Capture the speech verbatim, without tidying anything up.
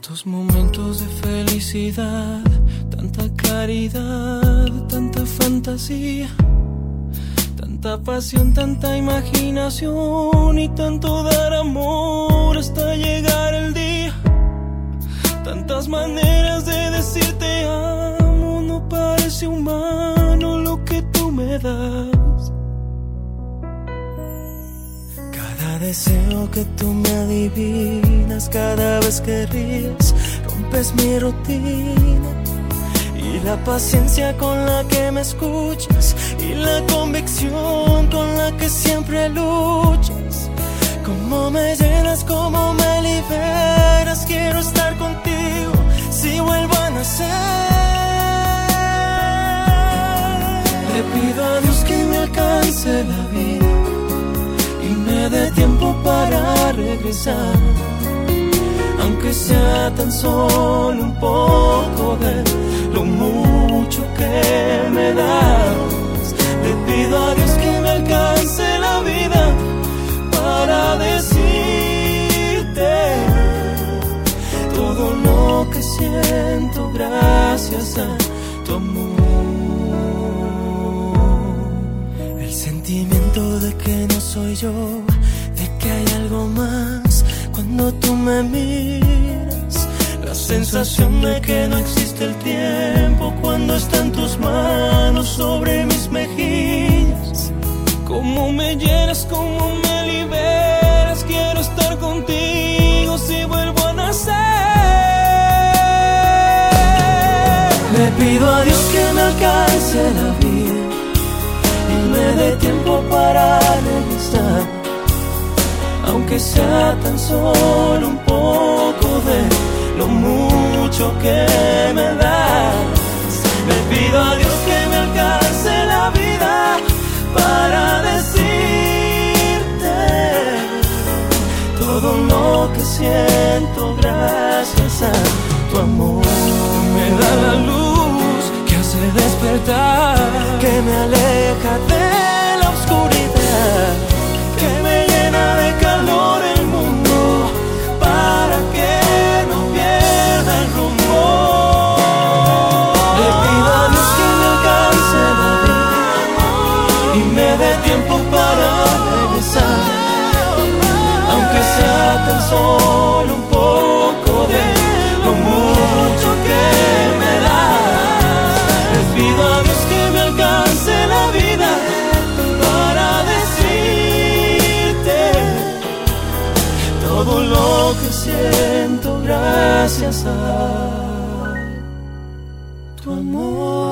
Tantos momentos de felicidad, tanta claridad, tanta fantasía, tanta pasión, tanta imaginación y tanto dar amor hasta llegar el día. Tantas maneras de decir te amo, no parece humano lo que tú me das. Cada deseo que tú me adivinas, cada vez que ríes, rompes mi rutina. Y la paciencia con la que me escuchas, y la convicción con la que siempre luchas. Cómo me llenas, cómo me liberas, quiero estar contigo si vuelvo a nacer. Le pido a Dios que me alcance la vida y me dé tiempo para regresar, aunque sea tan solo un poco de lo mucho que me das. Le pido a Dios que me alcance la vida para decirte todo lo que siento gracias a tu amor. El sentimiento de que no soy yo, de que hay algo más cuando tú me miras. La sensación de que no existe el tiempo cuando están tus manos sobre mis mejillas. Cómo me llenas, cómo me liberas, quiero estar contigo si vuelvo a nacer. Le pido a Dios que me alcance la vida y me dé tiempo para regresar, aunque sea tan solo un poco de lo mucho que me das. Le pido a Dios que me alcance la vida para decirte todo lo que siento gracias a tu amor. Me da la luz que hace despertar, que me aleja de la oscuridad, que me llena de calor el mundo para que no pierda el rumbo. Le pido a Dios que me alcance la vida y me dé tiempo para regresar, aunque sea tan solo un poco de lo mucho que me das. Les pido a Dios que me alcance la vida para decirte todo lo que siento gracias a tu amor.